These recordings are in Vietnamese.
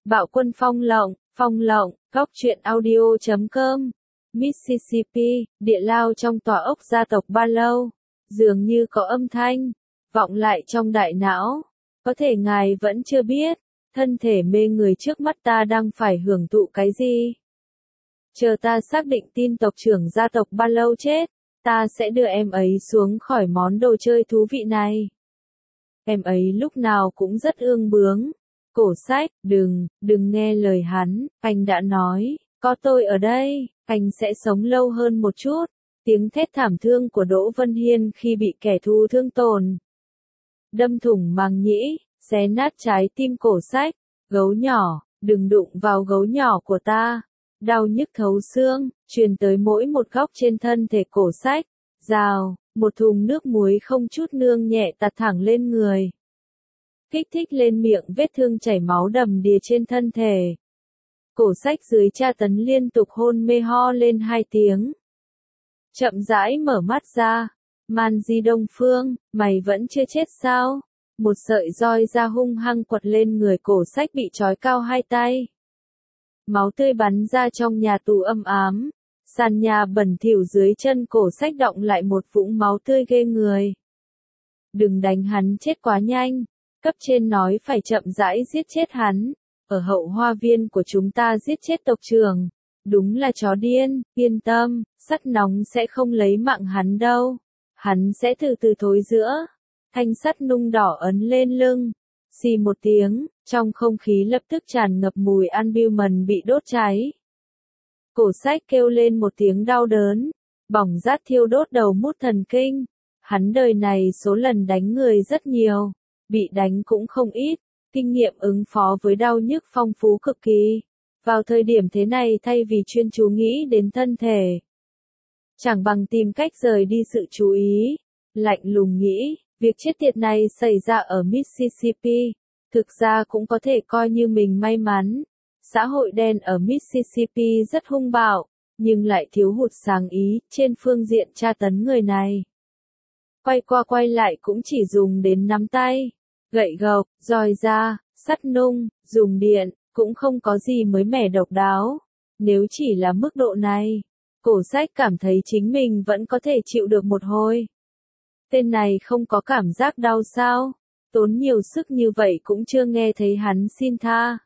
Bạo quân phong lộng, góc truyện audio.com. Mississippi, địa lao trong tòa ốc gia tộc Ba Lâu. Dường như có âm thanh vọng lại trong đại não. Có thể ngài vẫn chưa biết, thân thể mê người trước mắt ta đang phải hưởng thụ cái gì. Chờ ta xác định tin tộc trưởng gia tộc Ba Lâu chết, ta sẽ đưa em ấy xuống khỏi món đồ chơi thú vị này. Em ấy lúc nào cũng rất ương bướng. Cổ Sách, đừng nghe lời hắn, anh đã nói, có tôi ở đây, anh sẽ sống lâu hơn một chút. Tiếng thét thảm thương của Đỗ Vân Hiên khi bị kẻ thù thương tổn đâm thủng màng nhĩ, xé nát trái tim Cổ Sách. Gấu nhỏ, đừng đụng vào gấu nhỏ của ta. Đau nhức thấu xương, truyền tới mỗi một góc trên thân thể Cổ Sách. Rào, một thùng nước muối không chút nương nhẹ tạt thẳng lên người. Kích thích lên miệng vết thương chảy máu đầm đìa trên thân thể. Cổ Sách dưới tra tấn liên tục hôn mê ho lên 2 tiếng. Chậm rãi mở mắt ra. Man Di Đông Phương, mày vẫn chưa chết sao? Một sợi roi da hung hăng quật lên người Cổ Sách bị trói cao 2 tay. Máu tươi bắn ra trong nhà tù âm ám. Sàn nhà bẩn thỉu dưới chân Cổ Sách đọng lại một vũng máu tươi ghê người. Đừng đánh hắn chết quá nhanh. Cấp trên nói phải chậm rãi giết chết hắn. Ở hậu hoa viên của chúng ta giết chết tộc trưởng. Đúng là chó điên, yên tâm, sắt nóng sẽ không lấy mạng hắn đâu. Hắn sẽ từ từ thối rữa. Thanh sắt nung đỏ ấn lên lưng. Xì một tiếng, trong không khí lập tức tràn ngập mùi albumin bị đốt cháy. Cổ Sách kêu lên một tiếng đau đớn. Bỏng rát thiêu đốt đầu mút thần kinh. Hắn đời này số lần đánh người rất nhiều. Bị đánh cũng không ít, kinh nghiệm ứng phó với đau nhức phong phú cực kỳ. Vào thời điểm thế này thay vì chuyên chú nghĩ đến thân thể, chẳng bằng tìm cách rời đi sự chú ý. Lạnh lùng nghĩ, việc chết tiệt này xảy ra ở Mississippi, thực ra cũng có thể coi như mình may mắn. Xã hội đen ở Mississippi rất hung bạo, nhưng lại thiếu hụt sáng ý trên phương diện tra tấn người này. Quay qua quay lại cũng chỉ dùng đến nắm tay, gậy gộc, roi da, sắt nung, dùng điện, cũng không có gì mới mẻ độc đáo. Nếu chỉ là mức độ này, Cổ Sách cảm thấy chính mình vẫn có thể chịu được một hồi. Tên này không có cảm giác đau sao? Tốn nhiều sức như vậy cũng chưa nghe thấy hắn xin tha.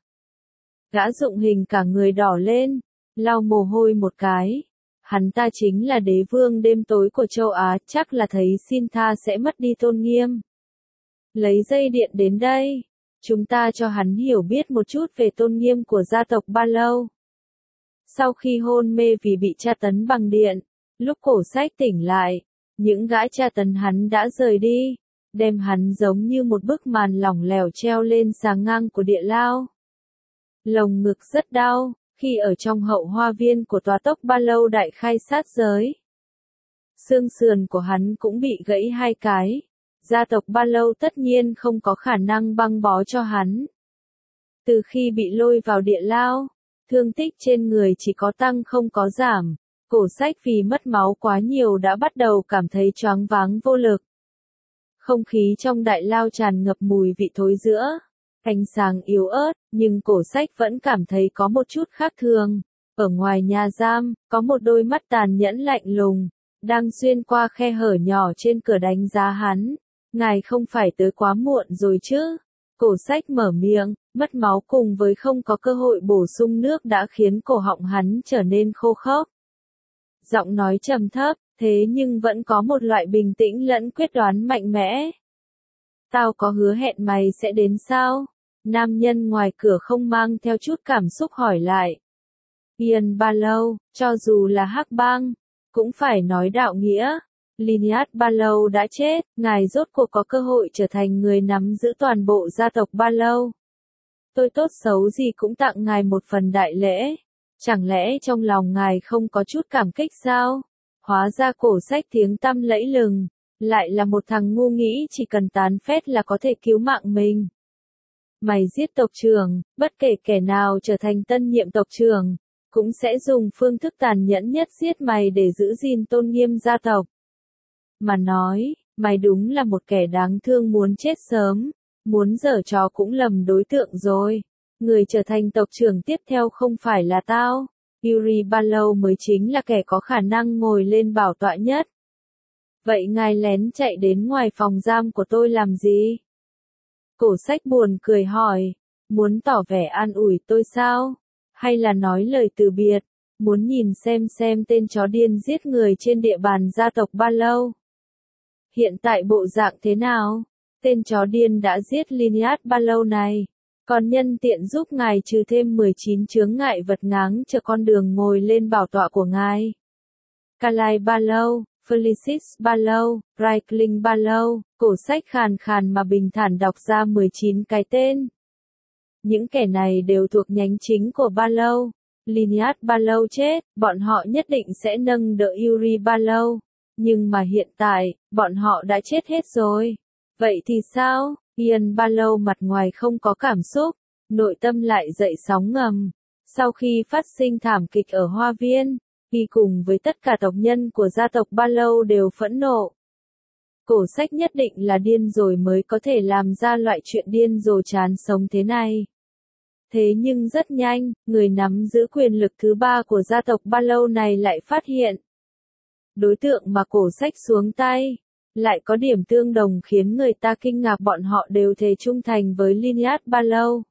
Gã Dụng Hình cả người đỏ lên, lau mồ hôi một cái. Hắn ta chính là đế vương đêm tối của châu Á, chắc là thấy xin tha sẽ mất đi tôn nghiêm. Lấy dây điện đến đây. Chúng ta cho hắn hiểu biết một chút về tôn nghiêm của gia tộc Ba Lâu. Sau khi hôn mê vì bị tra tấn bằng điện, lúc Cổ Sách tỉnh lại, những gã tra tấn hắn đã rời đi, đem hắn giống như một bức màn lỏng lẻo treo lên sàng ngang của địa lao. Lồng ngực rất đau, khi ở trong hậu hoa viên của tòa tộc Ba Lâu đại khai sát giới. Xương sườn của hắn cũng bị gãy 2 cái. Gia tộc Ba Lâu tất nhiên không có khả năng băng bó cho hắn. Từ khi bị lôi vào địa lao, thương tích trên người chỉ có tăng không có giảm. Cổ Sách vì mất máu quá nhiều đã bắt đầu cảm thấy choáng váng vô lực. Không khí trong đại lao tràn ngập mùi vị thối rữa. Ánh sáng yếu ớt, nhưng Cổ Sách vẫn cảm thấy có một chút khác thường. Ở ngoài nhà giam, có một đôi mắt tàn nhẫn lạnh lùng, đang xuyên qua khe hở nhỏ trên cửa đánh giá hắn. Ngài không phải tới quá muộn rồi chứ? Cổ Sách mở miệng, mất máu cùng với không có cơ hội bổ sung nước đã khiến cổ họng hắn trở nên khô khốc. Giọng nói trầm thấp, thế nhưng vẫn có một loại bình tĩnh lẫn quyết đoán mạnh mẽ. Tao có hứa hẹn mày sẽ đến sao? Nam nhân ngoài cửa không mang theo chút cảm xúc hỏi lại. Ian Ba Lâu, cho dù là hắc bang, cũng phải nói đạo nghĩa. Lynette Ba Lâu đã chết, ngài rốt cuộc có cơ hội trở thành người nắm giữ toàn bộ gia tộc Ba Lâu. Tôi tốt xấu gì cũng tặng ngài một phần đại lễ. Chẳng lẽ trong lòng ngài không có chút cảm kích sao? Hóa ra Cổ Sách tiếng tăm lẫy lừng, lại là một thằng ngu nghĩ chỉ cần tán phét là có thể cứu mạng mình. Mày giết tộc trưởng, bất kể kẻ nào trở thành tân nhiệm tộc trưởng, cũng sẽ dùng phương thức tàn nhẫn nhất giết mày để giữ gìn tôn nghiêm gia tộc. Mà nói, mày đúng là một kẻ đáng thương muốn chết sớm, muốn giở trò cũng lầm đối tượng rồi. Người trở thành tộc trưởng tiếp theo không phải là tao. Yuri Balov mới chính là kẻ có khả năng ngồi lên bảo tọa nhất. Vậy ngài lén chạy đến ngoài phòng giam của tôi làm gì? Cổ sách buồn cười hỏi, muốn tỏ vẻ an ủi tôi sao? Hay là nói lời từ biệt, muốn nhìn xem tên chó điên giết người trên địa bàn gia tộc Balov hiện tại bộ dạng thế nào? Tên chó điên đã giết Leonid Balov này, còn nhân tiện giúp ngài trừ thêm 19 chướng ngại vật ngáng trở con đường ngồi lên bảo tọa của ngài. Kalai Balov, Felicis Balov, Raikling Balov, cổ sách khàn khàn mà bình thản đọc ra 19 cái tên. Những kẻ này đều thuộc nhánh chính của Balov. Leonid Balov chết, bọn họ nhất định sẽ nâng đỡ Yuri Balov. Nhưng mà hiện tại, bọn họ đã chết hết rồi. Vậy thì sao? Ian Balov mặt ngoài không có cảm xúc, nội tâm lại dậy sóng ngầm. Sau khi phát sinh thảm kịch ở Hoa Viên, y cùng với tất cả tộc nhân của gia tộc Balov đều phẫn nộ. Cổ sách nhất định là điên rồi mới có thể làm ra loại chuyện điên rồ chán sống thế này. Thế nhưng rất nhanh, người nắm giữ quyền lực thứ ba của gia tộc Balov này lại phát hiện. Đối tượng mà cổ sách xuống tay, lại có điểm tương đồng khiến người ta kinh ngạc, bọn họ đều thề trung thành với Leonid Balov.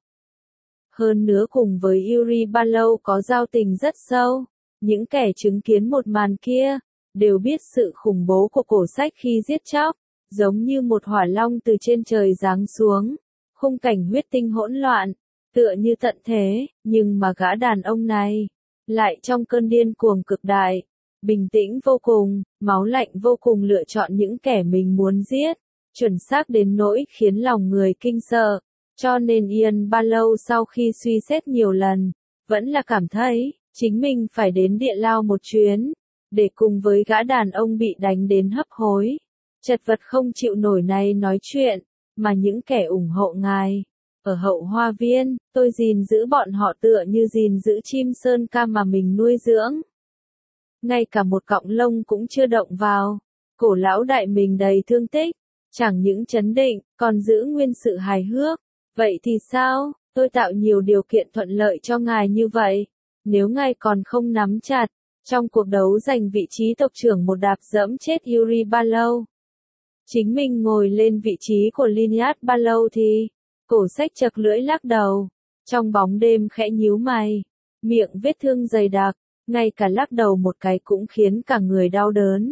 Hơn nữa cùng với Yuri Balov có giao tình rất sâu, những kẻ chứng kiến một màn kia, đều biết sự khủng bố của cổ sách khi giết chóc, giống như một hỏa long từ trên trời giáng xuống, khung cảnh huyết tinh hỗn loạn, tựa như tận thế, nhưng mà gã đàn ông này, lại trong cơn điên cuồng cực đại. Bình tĩnh vô cùng, máu lạnh vô cùng lựa chọn những kẻ mình muốn giết, chuẩn xác đến nỗi khiến lòng người kinh sợ. Cho nên Ian Balov sau khi suy xét nhiều lần, vẫn là cảm thấy, chính mình phải đến địa lao một chuyến, để cùng với gã đàn ông bị đánh đến hấp hối, chật vật không chịu nổi này nói chuyện, mà những kẻ ủng hộ ngài. Ở hậu hoa viên, tôi gìn giữ bọn họ tựa như gìn giữ chim sơn ca mà mình nuôi dưỡng. Ngay cả một cọng lông cũng chưa động vào. Cổ lão đại mình đầy thương tích, chẳng những chấn định, còn giữ nguyên sự hài hước. Vậy thì sao? Tôi tạo nhiều điều kiện thuận lợi cho ngài như vậy. Nếu ngài còn không nắm chặt, trong cuộc đấu giành vị trí tộc trưởng một đạp dẫm chết Yuri Balov, chính mình ngồi lên vị trí của Leonid Balov thì... Cổ sách chật lưỡi lắc đầu, trong bóng đêm khẽ nhíu mày, miệng vết thương dày đặc, ngay cả lắc đầu một cái cũng khiến cả người đau đớn.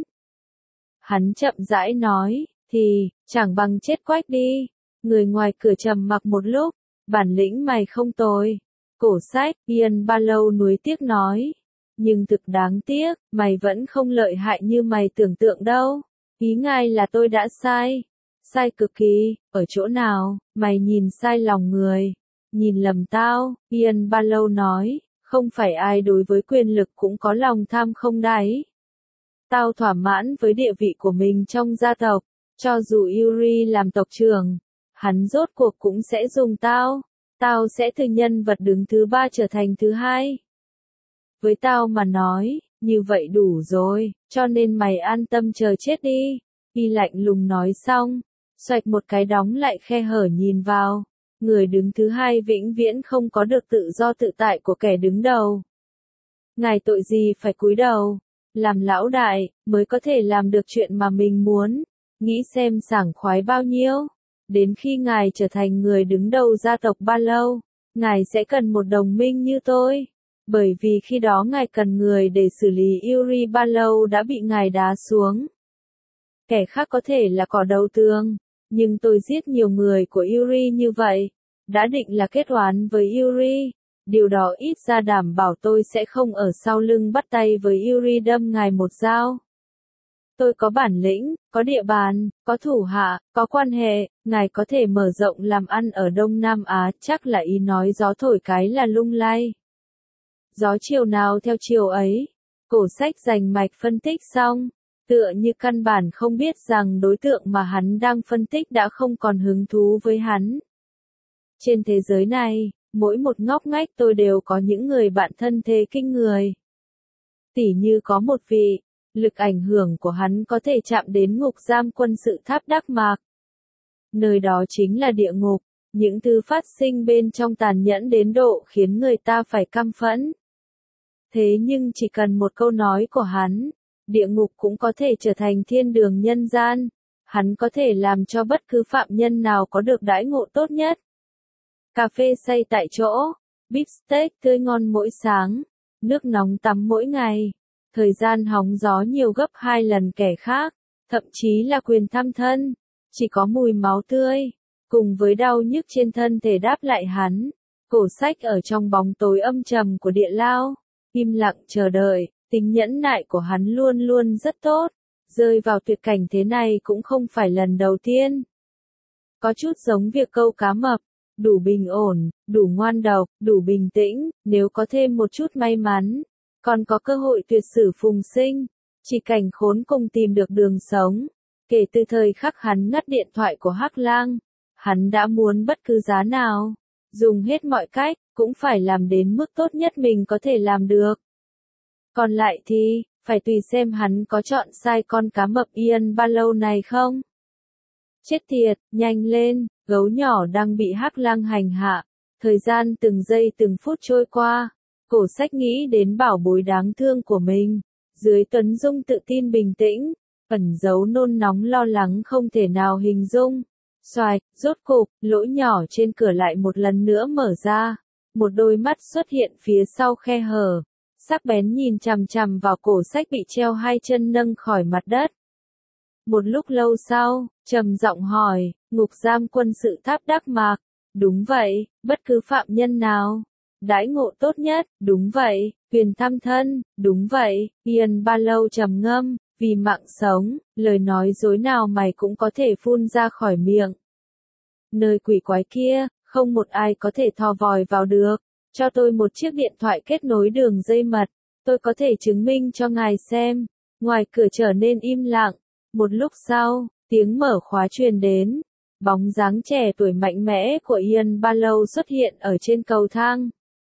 Hắn chậm rãi nói, thì, chẳng bằng chết quách đi. Người ngoài cửa trầm mặc một lúc, bản lĩnh mày không tồi. Cổ sách, Ian Balov nuối tiếc nói. Nhưng thực đáng tiếc, mày vẫn không lợi hại như mày tưởng tượng đâu. Ý ngài là tôi đã sai. Sai cực kỳ, ở chỗ nào, mày nhìn sai lòng người. Nhìn lầm tao, Ian Balov nói, không phải ai đối với quyền lực cũng có lòng tham không đáy. Tao thỏa mãn với địa vị của mình trong gia tộc, cho dù Yuri làm tộc trưởng, hắn rốt cuộc cũng sẽ dùng tao. Tao sẽ từ nhân vật đứng thứ ba trở thành thứ hai. Với tao mà nói, như vậy đủ rồi, cho nên mày an tâm chờ chết đi. Y lạnh lùng nói xong, xoạch một cái đóng lại khe hở nhìn vào. Người đứng thứ hai vĩnh viễn không có được tự do tự tại của kẻ đứng đầu. Ngài tội gì phải cúi đầu, làm lão đại, mới có thể làm được chuyện mà mình muốn. Nghĩ xem sảng khoái bao nhiêu. Đến khi ngài trở thành người đứng đầu gia tộc Balov, ngài sẽ cần một đồng minh như tôi. Bởi vì khi đó ngài cần người để xử lý Yuri Balov đã bị ngài đá xuống. Kẻ khác có thể là cỏ đầu tường, nhưng tôi giết nhiều người của Yuri như vậy, đã định là kết oán với Yuri. Điều đó ít ra đảm bảo tôi sẽ không ở sau lưng bắt tay với Yuri đâm ngài một dao. Tôi có bản lĩnh, có địa bàn, có thủ hạ, có quan hệ, ngài có thể mở rộng làm ăn ở Đông Nam Á, chắc là ý nói gió thổi cái là lung lay. Gió chiều nào theo chiều ấy. Cổ sách rành mạch phân tích xong, tựa như căn bản không biết rằng đối tượng mà hắn đang phân tích đã không còn hứng thú với hắn. Trên thế giới này, mỗi một ngóc ngách tôi đều có những người bạn thân thế kinh người. Tỉ như có một vị, lực ảnh hưởng của hắn có thể chạm đến ngục giam quân sự Tháp Đắc Mạc. Nơi đó chính là địa ngục, Những thứ phát sinh bên trong tàn nhẫn đến độ khiến người ta phải căm phẫn. Thế nhưng chỉ cần một câu nói của hắn, địa ngục cũng có thể trở thành thiên đường nhân gian. Hắn có thể làm cho bất cứ phạm nhân nào có được đãi ngộ tốt nhất. Cà phê xay tại chỗ, beef steak tươi ngon mỗi sáng, nước nóng tắm mỗi ngày, thời gian hóng gió nhiều gấp 2 lần kẻ khác, thậm chí là quyền thăm thân, chỉ có mùi máu tươi, cùng với đau nhức trên thân thể đáp lại hắn. Cổ sách ở trong bóng tối âm trầm của địa lao, im lặng chờ đợi, tính nhẫn nại của hắn luôn luôn rất tốt, rơi vào tuyệt cảnh thế này cũng không phải lần đầu tiên. Có chút giống việc câu cá mập, đủ bình ổn, đủ ngoan độc, đủ bình tĩnh, nếu có thêm một chút may mắn, còn có cơ hội tuyệt sử phùng sinh, chỉ cảnh khốn cùng tìm được đường sống. Kể từ thời khắc hắn ngắt điện thoại của Hắc Lang, hắn đã muốn bất cứ giá nào, dùng hết mọi cách, cũng phải làm đến mức tốt nhất mình có thể làm được. Còn lại thì, phải tùy xem hắn có chọn sai con cá mập Ian Barlow này không. Chết tiệt, nhanh lên, gấu nhỏ đang bị Hắc Lang hành hạ. Thời gian từng giây từng phút trôi qua, cổ sách nghĩ đến bảo bối đáng thương của mình. Dưới tuấn dung tự tin bình tĩnh, ẩn giấu nôn nóng lo lắng không thể nào hình dung. Xoài, rốt cục, lỗ nhỏ trên cửa lại một lần nữa mở ra. Một đôi mắt xuất hiện phía sau khe hở, sắc bén nhìn chằm chằm vào cổ sách bị treo hai chân nâng khỏi mặt đất. Một lúc lâu sau, trầm giọng hỏi, ngục giam quân sự Tháp Đắc Mạc, đúng vậy, bất cứ phạm nhân nào. Đãi ngộ tốt nhất, đúng vậy, quyền thăm thân, đúng vậy, Ian Barlow trầm ngâm, vì mạng sống, lời nói dối nào mày cũng có thể phun ra khỏi miệng. Nơi quỷ quái kia, không một ai có thể thò vòi vào được. Cho tôi một chiếc điện thoại kết nối đường dây mật, tôi có thể chứng minh cho ngài xem. Ngoài cửa trở nên im lặng. Một lúc sau, tiếng mở khóa truyền đến. Bóng dáng trẻ tuổi mạnh mẽ của Ian Barlow xuất hiện ở trên cầu thang.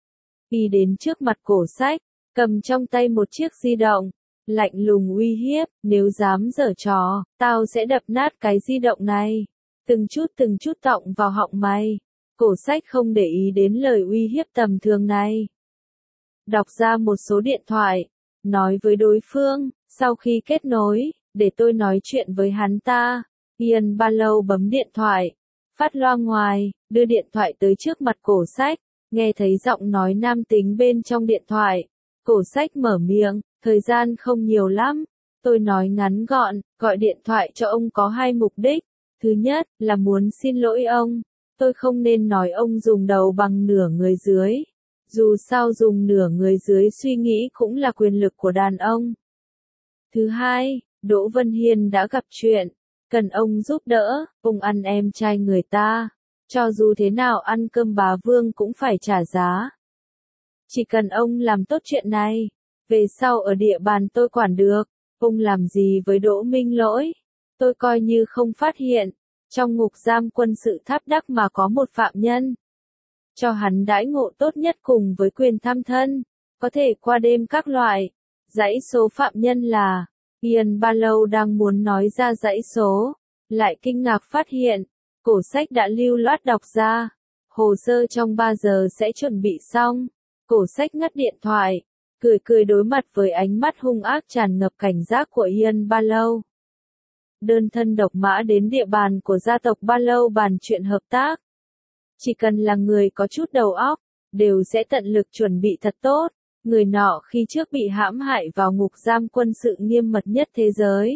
Đi đến trước mặt cổ sách, cầm trong tay một chiếc di động, lạnh lùng uy hiếp, nếu dám giở trò, tao sẽ đập nát cái di động này. Từng chút tọng vào họng mày. Cổ sách không để ý đến lời uy hiếp tầm thường này. Đọc ra một số điện thoại, nói với đối phương, sau khi kết nối, để tôi nói chuyện với hắn ta. Ian Barlow bấm điện thoại, phát loa ngoài, đưa điện thoại tới trước mặt cổ sách, nghe thấy giọng nói nam tính bên trong điện thoại. Cổ sách mở miệng, thời gian không nhiều lắm, tôi nói ngắn gọn, gọi điện thoại cho ông có hai mục đích. Thứ nhất, là muốn xin lỗi ông. Tôi không nên nói ông dùng đầu bằng nửa người dưới. Dù sao dùng nửa người dưới suy nghĩ cũng là quyền lực của đàn ông. Thứ hai, Đỗ Vân Hiên đã gặp chuyện. Cần ông giúp đỡ, ông ăn em trai người ta. Cho dù thế nào ăn cơm bá vương cũng phải trả giá. Chỉ cần ông làm tốt chuyện này, về sau ở địa bàn tôi quản được. Ông làm gì với Đỗ Minh Lỗi? Tôi coi như không phát hiện. Trong ngục giam quân sự Tháp Đắc mà có một phạm nhân. Cho hắn đãi ngộ tốt nhất cùng với quyền thăm thân. Có thể qua đêm các loại. Dãy số phạm nhân là. Ian Barlow đang muốn nói ra dãy số. Lại kinh ngạc phát hiện. Cổ sách đã lưu loát đọc ra. Hồ sơ trong 3 giờ sẽ chuẩn bị xong. Cổ sách ngắt điện thoại. Cười đối mặt với ánh mắt hung ác tràn ngập cảnh giác của Ian Barlow. Đơn thân độc mã đến địa bàn của gia tộc Barlow bàn chuyện hợp tác. Chỉ cần là người có chút đầu óc, đều sẽ tận lực chuẩn bị thật tốt. Người nọ khi trước bị hãm hại vào ngục giam quân sự nghiêm mật nhất thế giới.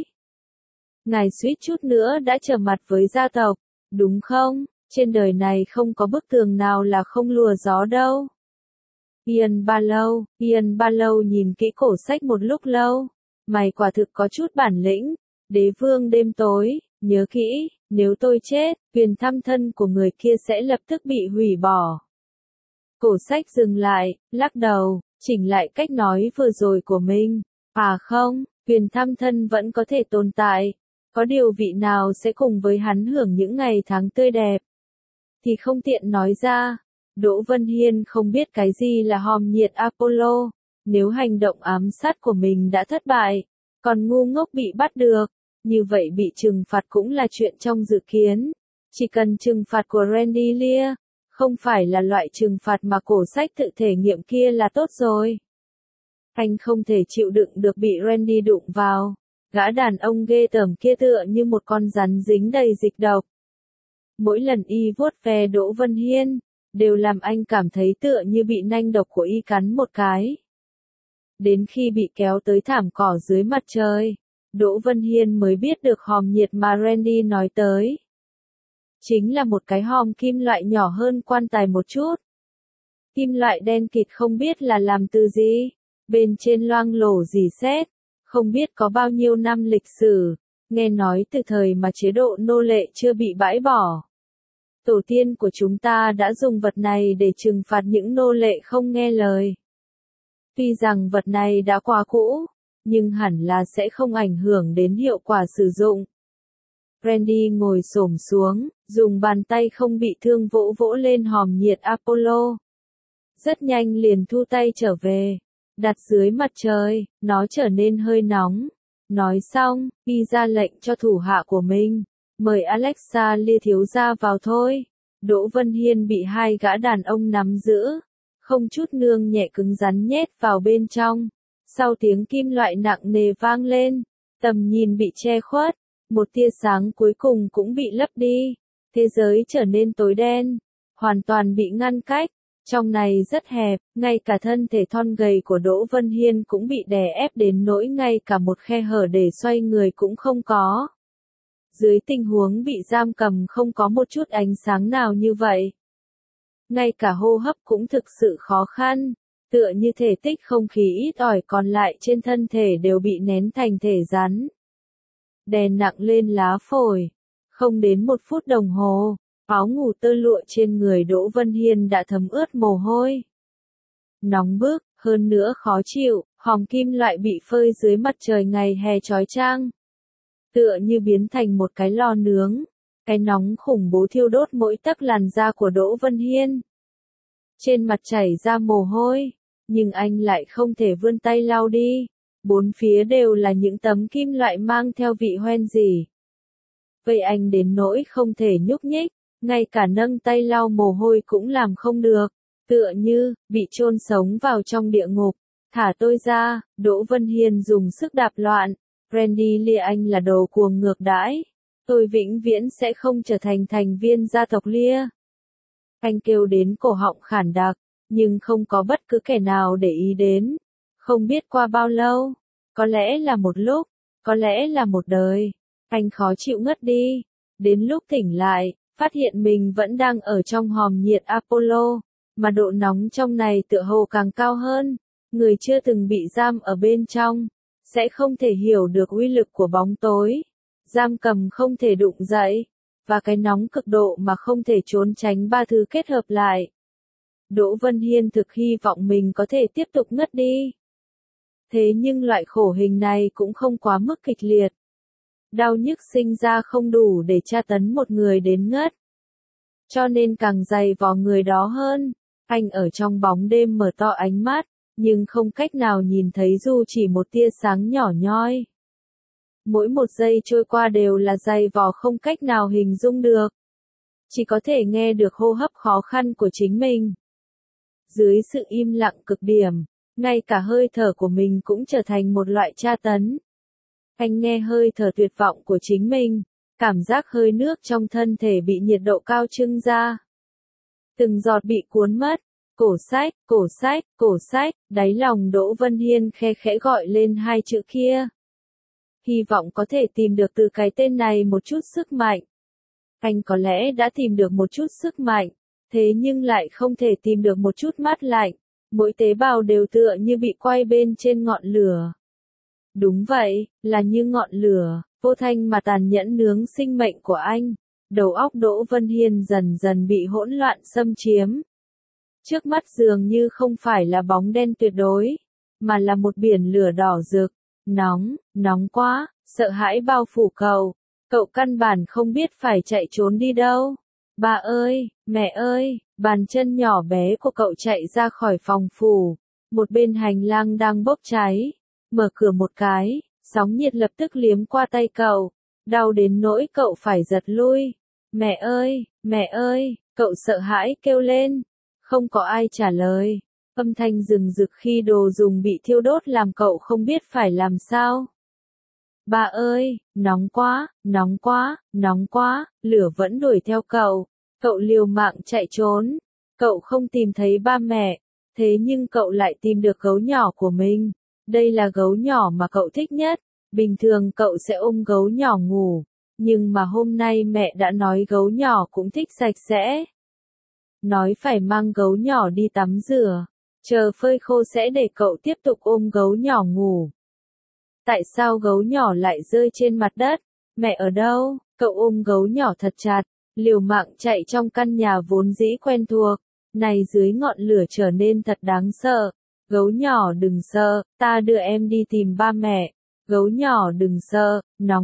Ngài suýt chút nữa đã trở mặt với gia tộc, đúng không? Trên đời này không có bức tường nào là không lùa gió đâu. Ian Barlow nhìn kỹ cổ sách một lúc lâu. Mày quả thực có chút bản lĩnh. Đế vương đêm tối, nhớ kỹ, nếu tôi chết, quyền thăm thân của người kia sẽ lập tức bị hủy bỏ. Cổ sách dừng lại, lắc đầu, chỉnh lại cách nói vừa rồi của mình. À không, quyền thăm thân vẫn có thể tồn tại. Có điều vị nào sẽ cùng với hắn hưởng những ngày tháng tươi đẹp. Thì không tiện nói ra. Đỗ Vân Hiên không biết cái gì là hòm nhiệt Apollo. Nếu hành động ám sát của mình đã thất bại, còn ngu ngốc bị bắt được, như vậy bị trừng phạt cũng là chuyện trong dự kiến. Chỉ cần trừng phạt của Randy Lear, không phải là loại trừng phạt mà cổ sách tự thể nghiệm kia là tốt rồi. Anh không thể chịu đựng được bị Randy đụng vào. Gã đàn ông ghê tởm kia tựa như một con rắn dính đầy dịch độc. Mỗi lần y vuốt ve Đỗ Vân Hiên, đều làm anh cảm thấy tựa như bị nanh độc của y cắn một cái. Đến khi bị kéo tới thảm cỏ dưới mặt trời, Đỗ Vân Hiên mới biết được hòm nhiệt mà Randy nói tới. Chính là một cái hòm kim loại nhỏ hơn quan tài một chút. Kim loại đen kịt không biết là làm từ gì, bên trên loang lổ rỉ sét, không biết có bao nhiêu năm lịch sử, nghe nói từ thời mà chế độ nô lệ chưa bị bãi bỏ. Tổ tiên của chúng ta đã dùng vật này để trừng phạt những nô lệ không nghe lời. Tuy rằng vật này đã quá cũ, nhưng hẳn là sẽ không ảnh hưởng đến hiệu quả sử dụng. Randy ngồi xổm xuống, dùng bàn tay không bị thương vỗ vỗ lên hòm nhiệt Apollo. Rất nhanh liền thu tay trở về, đặt dưới mặt trời, nó trở nên hơi nóng. Nói xong, y ra lệnh cho thủ hạ của mình, mời Alexa Lia thiếu gia vào thôi. Đỗ Vân Hiên bị hai gã đàn ông nắm giữ, không chút nương nhẹ cứng rắn nhét vào bên trong. Sau tiếng kim loại nặng nề vang lên, tầm nhìn bị che khuất, một tia sáng cuối cùng cũng bị lấp đi. Thế giới trở nên tối đen, hoàn toàn bị ngăn cách. Trong này rất hẹp, ngay cả thân thể thon gầy của Đỗ Vân Hiên cũng bị đè ép đến nỗi ngay cả một khe hở để xoay người cũng không có. Dưới tình huống bị giam cầm không có một chút ánh sáng nào như vậy. Ngay cả hô hấp cũng thực sự khó khăn, tựa như thể tích không khí ít ỏi còn lại trên thân thể đều bị nén thành thể rắn. Đè nặng lên lá phổi. Không đến 1 phút đồng hồ, áo ngủ tơ lụa trên người Đỗ Vân Hiên đã thấm ướt mồ hôi. Nóng bức, hơn nữa khó chịu, hòm kim loại bị phơi dưới mặt trời ngày hè chói chang. Tựa như biến thành một cái lò nướng, cái nóng khủng bố thiêu đốt mỗi tấc làn da của Đỗ Vân Hiên. Trên mặt chảy ra mồ hôi, nhưng anh lại không thể vươn tay lau đi. Bốn phía đều là những tấm kim loại mang theo vị hoen rỉ. Vậy anh đến nỗi không thể nhúc nhích, ngay cả nâng tay lau mồ hôi cũng làm không được, tựa như bị chôn sống vào trong địa ngục. Thả tôi ra, Đỗ Vân Hiên dùng sức đạp loạn. Randy Lear, anh là đồ cuồng ngược đãi. Tôi vĩnh viễn sẽ không trở thành thành viên gia tộc Lear. Anh kêu đến cổ họng khản đặc, nhưng không có bất cứ kẻ nào để ý đến. Không biết qua bao lâu, có lẽ là một lúc, có lẽ là một đời, anh khó chịu ngất đi. Đến lúc tỉnh lại, phát hiện mình vẫn đang ở trong hòm nhiệt Apollo, mà độ nóng trong này tựa hồ càng cao hơn. Người chưa từng bị giam ở bên trong, sẽ không thể hiểu được uy lực của bóng tối. Giam cầm không thể đụng dậy, và cái nóng cực độ mà không thể trốn tránh, ba thứ kết hợp lại. Đỗ Vân Hiên thực hy vọng mình có thể tiếp tục ngất đi. Thế nhưng loại khổ hình này cũng không quá mức kịch liệt. Đau nhức sinh ra không đủ để tra tấn một người đến ngất. Cho nên càng dày vò người đó hơn. Anh ở trong bóng đêm mở to ánh mắt, nhưng không cách nào nhìn thấy dù chỉ một tia sáng nhỏ nhoi. Mỗi một giây trôi qua đều là dày vò không cách nào hình dung được. Chỉ có thể nghe được hô hấp khó khăn của chính mình. Dưới sự im lặng cực điểm, ngay cả hơi thở của mình cũng trở thành một loại tra tấn. Anh nghe hơi thở tuyệt vọng của chính mình, cảm giác hơi nước trong thân thể bị nhiệt độ cao trưng ra. Từng giọt bị cuốn mất, cổ sách, cổ sách, cổ sách, đáy lòng Đỗ Vân Hiên khe khẽ gọi lên hai chữ kia. Hy vọng có thể tìm được từ cái tên này một chút sức mạnh. Anh có lẽ đã tìm được một chút sức mạnh, thế nhưng lại không thể tìm được một chút mát lạnh. Mỗi tế bào đều tựa như bị quay bên trên ngọn lửa. Đúng vậy, là như ngọn lửa, vô thanh mà tàn nhẫn nướng sinh mệnh của anh. Đầu óc Đỗ Vân Hiên dần dần bị hỗn loạn xâm chiếm. Trước mắt dường như không phải là bóng đen tuyệt đối, mà là một biển lửa đỏ rực, nóng, nóng quá, sợ hãi bao phủ cậu. Cậu căn bản không biết phải chạy trốn đi đâu. Ba ơi, mẹ ơi, bàn chân nhỏ bé của cậu chạy ra khỏi phòng phủ. Một bên hành lang đang bốc cháy. Mở cửa một cái, sóng nhiệt lập tức liếm qua tay cậu. Đau đến nỗi cậu phải giật lui. mẹ ơi, cậu sợ hãi kêu lên. Không có ai trả lời. Âm thanh rừng rực khi đồ dùng bị thiêu đốt làm cậu không biết phải làm sao. Ba ơi, nóng quá, nóng quá, nóng quá, lửa vẫn đuổi theo cậu. Cậu liều mạng chạy trốn. Cậu không tìm thấy ba mẹ. Thế nhưng cậu lại tìm được gấu nhỏ của mình. Đây là gấu nhỏ mà cậu thích nhất. Bình thường cậu sẽ ôm gấu nhỏ ngủ. Nhưng mà hôm nay mẹ đã nói gấu nhỏ cũng thích sạch sẽ. Nói phải mang gấu nhỏ đi tắm rửa. Chờ phơi khô sẽ để cậu tiếp tục ôm gấu nhỏ ngủ. Tại sao gấu nhỏ lại rơi trên mặt đất? Mẹ ở đâu? Cậu ôm gấu nhỏ thật chặt, liều mạng chạy trong căn nhà vốn dĩ quen thuộc. Này dưới ngọn lửa trở nên thật đáng sợ. Gấu nhỏ đừng sợ, ta đưa em đi tìm ba mẹ. Gấu nhỏ đừng sợ,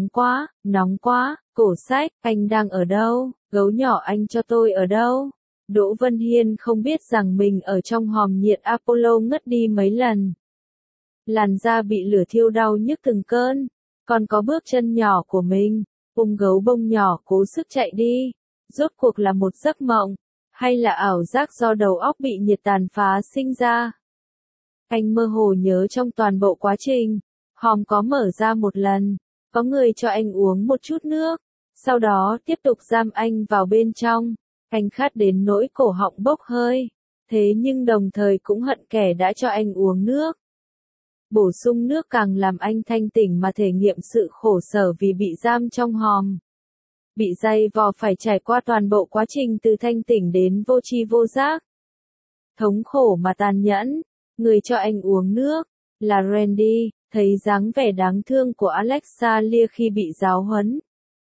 nóng quá, cổ sách, anh đang ở đâu? Gấu nhỏ anh cho tôi ở đâu? Đỗ Vân Hiên không biết rằng mình ở trong hòm nhiệt Apollo ngất đi mấy lần. Làn da bị lửa thiêu đau nhức từng cơn, còn có bước chân nhỏ của mình, ôm gấu bông nhỏ cố sức chạy đi. Rốt cuộc là một giấc mộng, hay là ảo giác do đầu óc bị nhiệt tàn phá sinh ra? Anh mơ hồ nhớ trong toàn bộ quá trình, hòm có mở ra một lần, có người cho anh uống một chút nước, sau đó tiếp tục giam anh vào bên trong. Anh khát đến nỗi cổ họng bốc hơi, thế nhưng đồng thời cũng hận kẻ đã cho anh uống nước. Bổ sung nước càng làm anh thanh tỉnh mà thể nghiệm sự khổ sở vì bị giam trong hòm. Bị dày vò phải trải qua toàn bộ quá trình từ thanh tỉnh đến vô tri vô giác. Thống khổ mà tàn nhẫn, người cho anh uống nước, là Randy, thấy dáng vẻ đáng thương của Alexa Lia khi bị giáo huấn.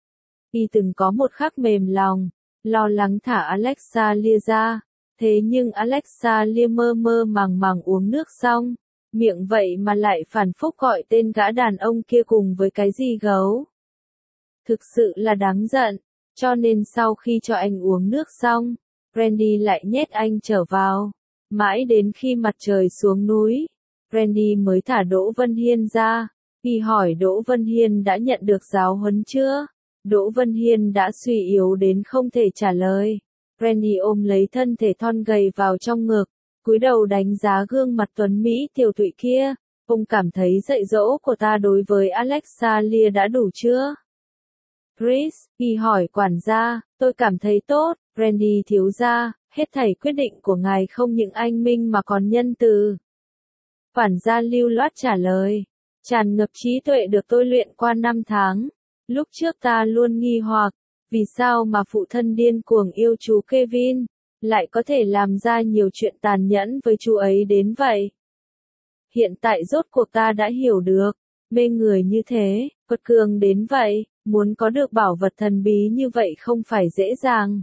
Y từng có một khắc mềm lòng, lo lắng thả Alexa Lia ra, thế nhưng Alexa Lia mơ mơ màng màng uống nước xong, miệng vậy mà lại phản phúc gọi tên gã đàn ông kia cùng với cái gì gấu. Thực sự là đáng giận, cho nên sau khi cho anh uống nước xong, Randy lại nhét anh trở vào. Mãi đến khi mặt trời xuống núi, Randy mới thả Đỗ Vân Hiên ra. Y hỏi Đỗ Vân Hiên đã nhận được giáo huấn chưa? Đỗ Vân Hiên đã suy yếu đến không thể trả lời. Randy ôm lấy thân thể thon gầy vào trong ngực, cúi đầu đánh giá gương mặt tuấn Mỹ tiều tụy kia. Ông cảm thấy dạy dỗ của ta đối với Alexa Lia đã đủ chưa? Chris, Y hỏi quản gia, tôi cảm thấy tốt. Randy thiếu gia, hết thảy quyết định của ngài không những anh minh mà còn nhân từ. Quản gia lưu loát trả lời, tràn ngập trí tuệ được tôi luyện qua 5 tháng. Lúc trước ta luôn nghi hoặc, vì sao mà phụ thân điên cuồng yêu chú Kevin, lại có thể làm ra nhiều chuyện tàn nhẫn với chú ấy đến vậy. Hiện tại rốt cuộc ta đã hiểu được, mê người như thế, quật cường đến vậy, muốn có được bảo vật thần bí như vậy không phải dễ dàng.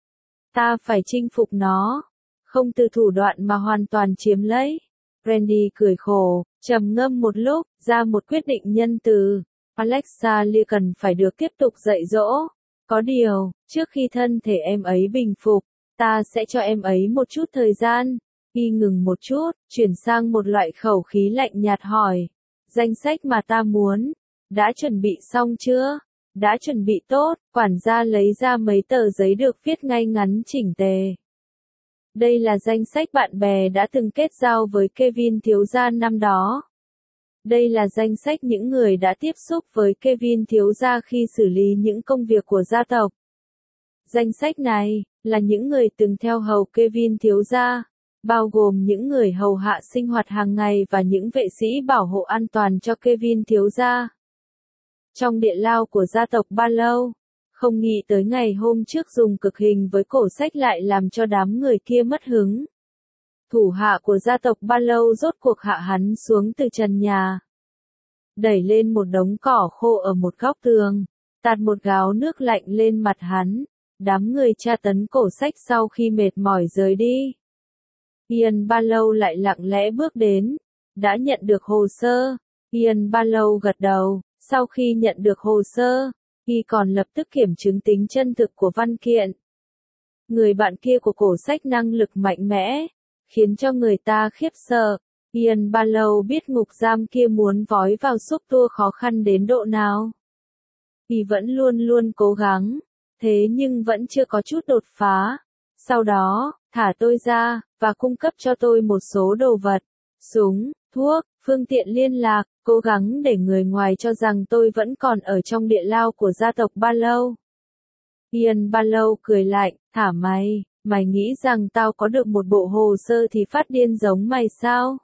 Ta phải chinh phục nó, không từ thủ đoạn mà hoàn toàn chiếm lấy. Randy cười khổ, trầm ngâm một lúc, ra một quyết định nhân từ. Alexa Lia cần phải được tiếp tục dạy dỗ. Có điều, trước khi thân thể em ấy bình phục, ta sẽ cho em ấy một chút thời gian. Y ngừng một chút, chuyển sang một loại khẩu khí lạnh nhạt hỏi. Danh sách mà ta muốn, đã chuẩn bị xong chưa? Đã chuẩn bị tốt, quản gia lấy ra mấy tờ giấy được viết ngay ngắn chỉnh tề. Đây là danh sách bạn bè đã từng kết giao với Kevin thiếu gia năm đó. Đây là danh sách những người đã tiếp xúc với Kevin thiếu gia khi xử lý những công việc của gia tộc. Danh sách này là những người từng theo hầu Kevin thiếu gia, bao gồm những người hầu hạ sinh hoạt hàng ngày và những vệ sĩ bảo hộ an toàn cho Kevin thiếu gia. Trong địa lao của gia tộc Barlow, không nghĩ tới ngày hôm trước dùng cực hình với cổ sách lại làm cho đám người kia mất hứng. Thủ hạ của gia tộc Barlow rốt cuộc hạ hắn xuống từ trần nhà, đẩy lên một đống cỏ khô ở một góc tường, tạt một gáo nước lạnh lên mặt hắn. Đám người tra tấn cổ sách sau khi mệt mỏi rời đi. Ian Barlow lại lặng lẽ bước đến. Đã nhận được hồ sơ. Ian Barlow gật đầu. Sau khi nhận được hồ sơ, y còn lập tức kiểm chứng tính chân thực của văn kiện. Người bạn kia của cổ sách năng lực mạnh mẽ, khiến cho người ta khiếp sợ. Ian Barlow biết ngục giam kia muốn vói vào xúc tua khó khăn đến độ nào. Y vẫn luôn luôn cố gắng. thế nhưng vẫn chưa có chút đột phá. Sau đó, thả tôi ra, và cung cấp cho tôi một số đồ vật, súng, thuốc, phương tiện liên lạc, cố gắng để người ngoài cho rằng tôi vẫn còn ở trong địa lao của gia tộc Barlow. Ian Barlow cười lạnh, thả mày, mày nghĩ rằng tao có được một bộ hồ sơ thì phát điên giống mày sao?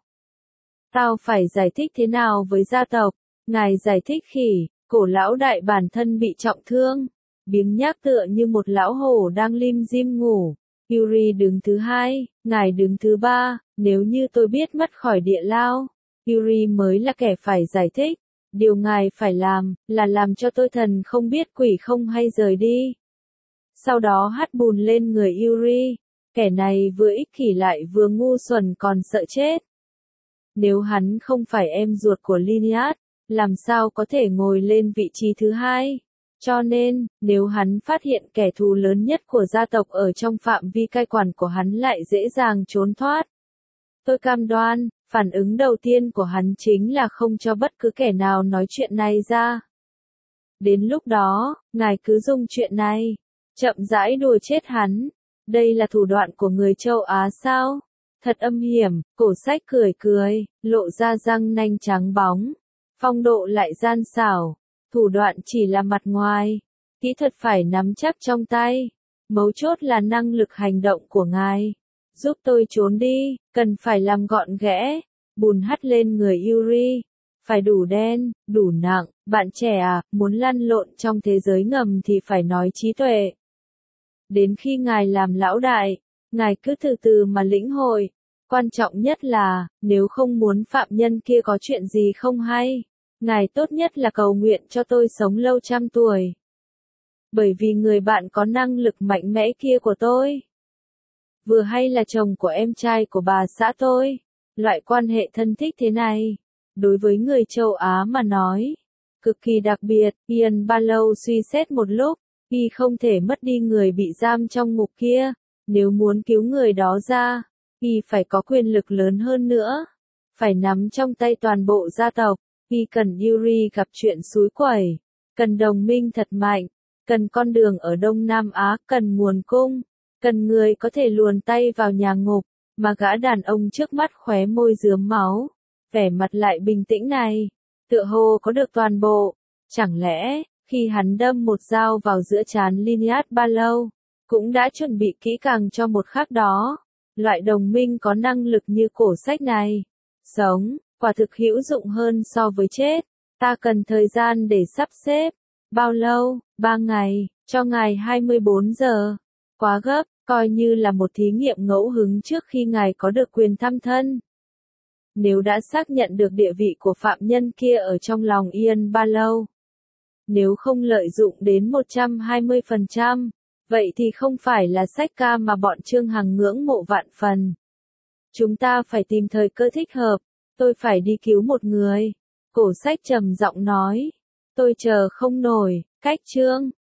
Tao phải giải thích thế nào với gia tộc? Ngài giải thích khỉ, cổ lão đại bản thân bị trọng thương, biếng nhác tựa như một lão hổ đang lim dim ngủ. Yuri đứng thứ hai, ngài đứng thứ ba, nếu như tôi biết mất khỏi địa lao, Yuri mới là kẻ phải giải thích. Điều ngài phải làm, là làm cho tôi thần không biết quỷ không hay rời đi. Sau đó hắt bùn lên người Yuri, kẻ này vừa ích kỷ lại vừa ngu xuẩn còn sợ chết. Nếu hắn không phải em ruột của Liniat, làm sao có thể ngồi lên vị trí thứ hai? Cho nên, nếu hắn phát hiện kẻ thù lớn nhất của gia tộc ở trong phạm vi cai quản của hắn lại dễ dàng trốn thoát, tôi cam đoan, phản ứng đầu tiên của hắn chính là không cho bất cứ kẻ nào nói chuyện này ra. Đến lúc đó, ngài cứ dùng chuyện này, chậm rãi đùa chết hắn. Đây là thủ đoạn của người châu Á sao? Thật âm hiểm, cổ sách cười cười, lộ ra răng nanh trắng bóng. Phong độ lại gian xảo, thủ đoạn chỉ là mặt ngoài, kỹ thuật phải nắm chắc trong tay. Mấu chốt là năng lực hành động của ngài. Giúp tôi trốn đi, cần phải làm gọn ghẽ. Bùn hắt lên người Yuri. Phải đủ đen, đủ nặng, bạn trẻ à, muốn lăn lộn trong thế giới ngầm thì phải nói trí tuệ. Đến khi ngài làm lão đại, ngài cứ từ từ mà lĩnh hội. Quan trọng nhất là, nếu không muốn phạm nhân kia có chuyện gì không hay, ngài tốt nhất là cầu nguyện cho tôi sống lâu trăm tuổi. Bởi vì người bạn có năng lực mạnh mẽ kia của tôi, vừa hay là chồng của em trai của bà xã tôi. Loại quan hệ thân thích thế này, đối với người châu Á mà nói, cực kỳ đặc biệt. Ian Barlow suy xét một lúc, y không thể mất đi người bị giam trong ngục kia. Nếu muốn cứu người đó ra, y phải có quyền lực lớn hơn nữa, phải nắm trong tay toàn bộ gia tộc. Y cần Yuri gặp chuyện xúi quẩy, cần đồng minh thật mạnh, cần con đường ở Đông Nam Á, cần nguồn cung, cần người có thể luồn tay vào nhà ngục. Mà gã đàn ông trước mắt khóe môi rướm máu, vẻ mặt lại bình tĩnh này, tựa hồ có được toàn bộ. Chẳng lẽ, khi hắn đâm một dao vào giữa trán Liniat Barlow, cũng đã chuẩn bị kỹ càng cho một khắc đó. Loại đồng minh có năng lực như cổ sách này, sống, quả thực hữu dụng hơn so với chết. Ta cần thời gian để sắp xếp. Bao lâu? 3 ngày, cho ngài 24 giờ. Quá gấp, coi như là một thí nghiệm ngẫu hứng trước khi ngài có được quyền thăm thân. Nếu đã xác nhận được địa vị của phạm nhân kia ở trong lòng Ian Barlow, nếu không lợi dụng đến 120%, vậy thì không phải là sách ca mà bọn Trương Hằng ngưỡng mộ vạn phần. Chúng ta phải tìm thời cơ thích hợp, tôi phải đi cứu một người. Cổ sách trầm giọng nói, tôi chờ không nổi, cách chương.